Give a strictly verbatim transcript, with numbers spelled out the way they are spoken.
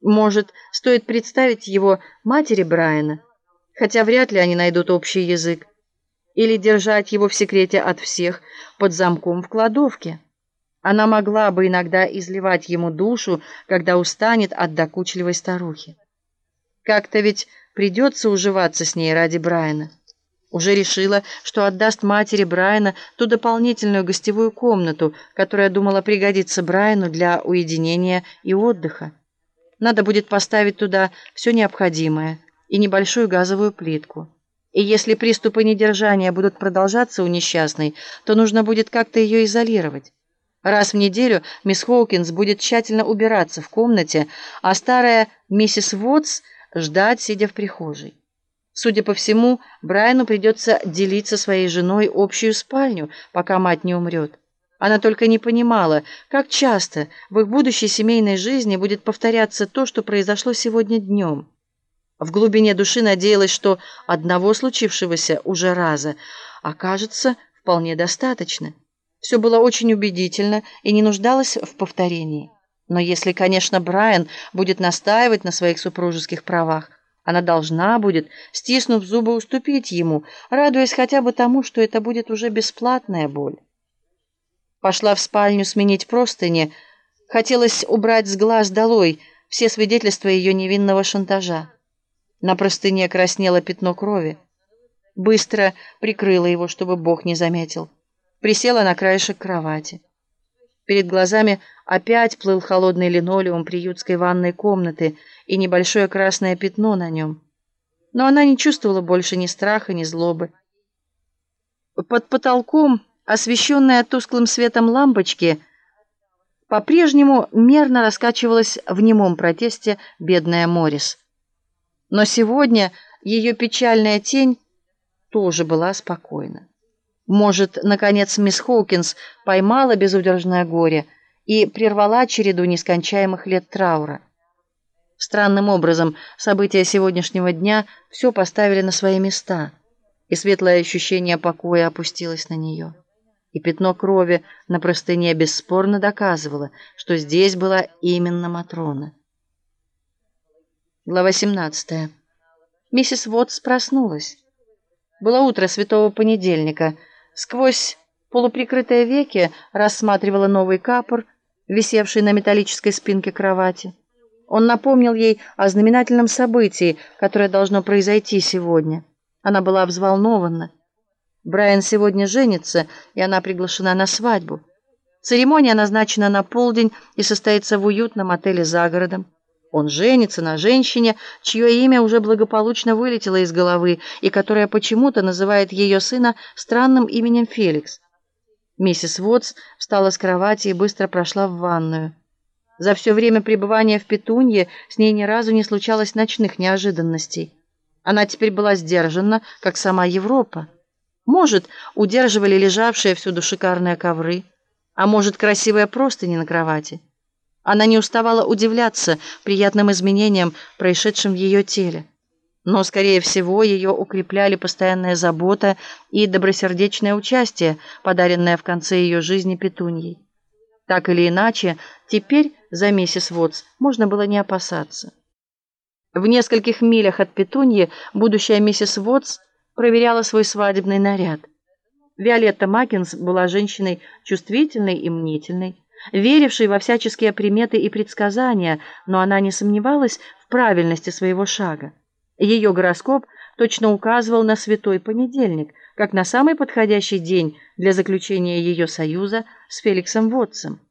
Может, стоит представить его матери Брайана, хотя вряд ли они найдут общий язык, или держать его в секрете от всех под замком в кладовке. Она могла бы иногда изливать ему душу, когда устанет от докучливой старухи. Как-то ведь придется уживаться с ней ради Брайана. Уже решила, что отдаст матери Брайана ту дополнительную гостевую комнату, которая думала пригодиться Брайану для уединения и отдыха. Надо будет поставить туда все необходимое и небольшую газовую плитку. И если приступы недержания будут продолжаться у несчастной, то нужно будет как-то ее изолировать. Раз в неделю мисс Хоукинс будет тщательно убираться в комнате, а старая миссис Вотс ждать, сидя в прихожей. Судя по всему, Брайану придется делить со своей женой общую спальню, пока мать не умрет. Она только не понимала, как часто в их будущей семейной жизни будет повторяться то, что произошло сегодня днем. В глубине души надеялась, что одного случившегося уже раза окажется вполне достаточно. Все было очень убедительно и не нуждалось в повторении. Но если, конечно, Брайан будет настаивать на своих супружеских правах, она должна будет, стиснув зубы, уступить ему, радуясь хотя бы тому, что это будет уже бесплатная боль. Пошла в спальню сменить простыни. Хотелось убрать с глаз долой все свидетельства ее невинного шантажа. На простыне краснело пятно крови. Быстро прикрыла его, чтобы Бог не заметил. Присела на краешек кровати. Перед глазами опять плыл холодный линолеум приютской ванной комнаты и небольшое красное пятно на нем. Но она не чувствовала больше ни страха, ни злобы. Под потолком, освещенная тусклым светом лампочки, по-прежнему мерно раскачивалась в немом протесте бедная Моррис. Но сегодня ее печальная тень тоже была спокойна. Может, наконец, мисс Хоукинс поймала безудержное горе и прервала череду нескончаемых лет траура. Странным образом события сегодняшнего дня все поставили на свои места, и светлое ощущение покоя опустилось на нее. И пятно крови на простыне бесспорно доказывало, что здесь была именно Матрона. Глава семнадцатая. Миссис Вотс проснулась. Было утро святого понедельника. Сквозь полуприкрытые веки рассматривала новый капор, висевший на металлической спинке кровати. Он напомнил ей о знаменательном событии, которое должно произойти сегодня. Она была взволнована. Брайан сегодня женится, и она приглашена на свадьбу. Церемония назначена на полдень и состоится в уютном отеле за городом. Он женится на женщине, чье имя уже благополучно вылетело из головы и которая почему-то называет ее сына странным именем Феликс. Миссис Вотс встала с кровати и быстро прошла в ванную. За все время пребывания в Петунье с ней ни разу не случалось ночных неожиданностей. Она теперь была сдержанна, как сама Европа. Может, удерживали лежавшие всюду шикарные ковры, а может, красивые простыни на кровати. Она не уставала удивляться приятным изменениям, происшедшим в ее теле. Но, скорее всего, ее укрепляли постоянная забота и добросердечное участие, подаренное в конце ее жизни Петуньей. Так или иначе, теперь за миссис Вотс можно было не опасаться. В нескольких милях от Петуньи будущая миссис Вотс проверяла свой свадебный наряд. Виолетта Маккинс была женщиной чувствительной и мнительной, верившей во всяческие приметы и предсказания, но она не сомневалась в правильности своего шага. Ее гороскоп точно указывал на святой понедельник, как на самый подходящий день для заключения ее союза с Феликсом Вотсом.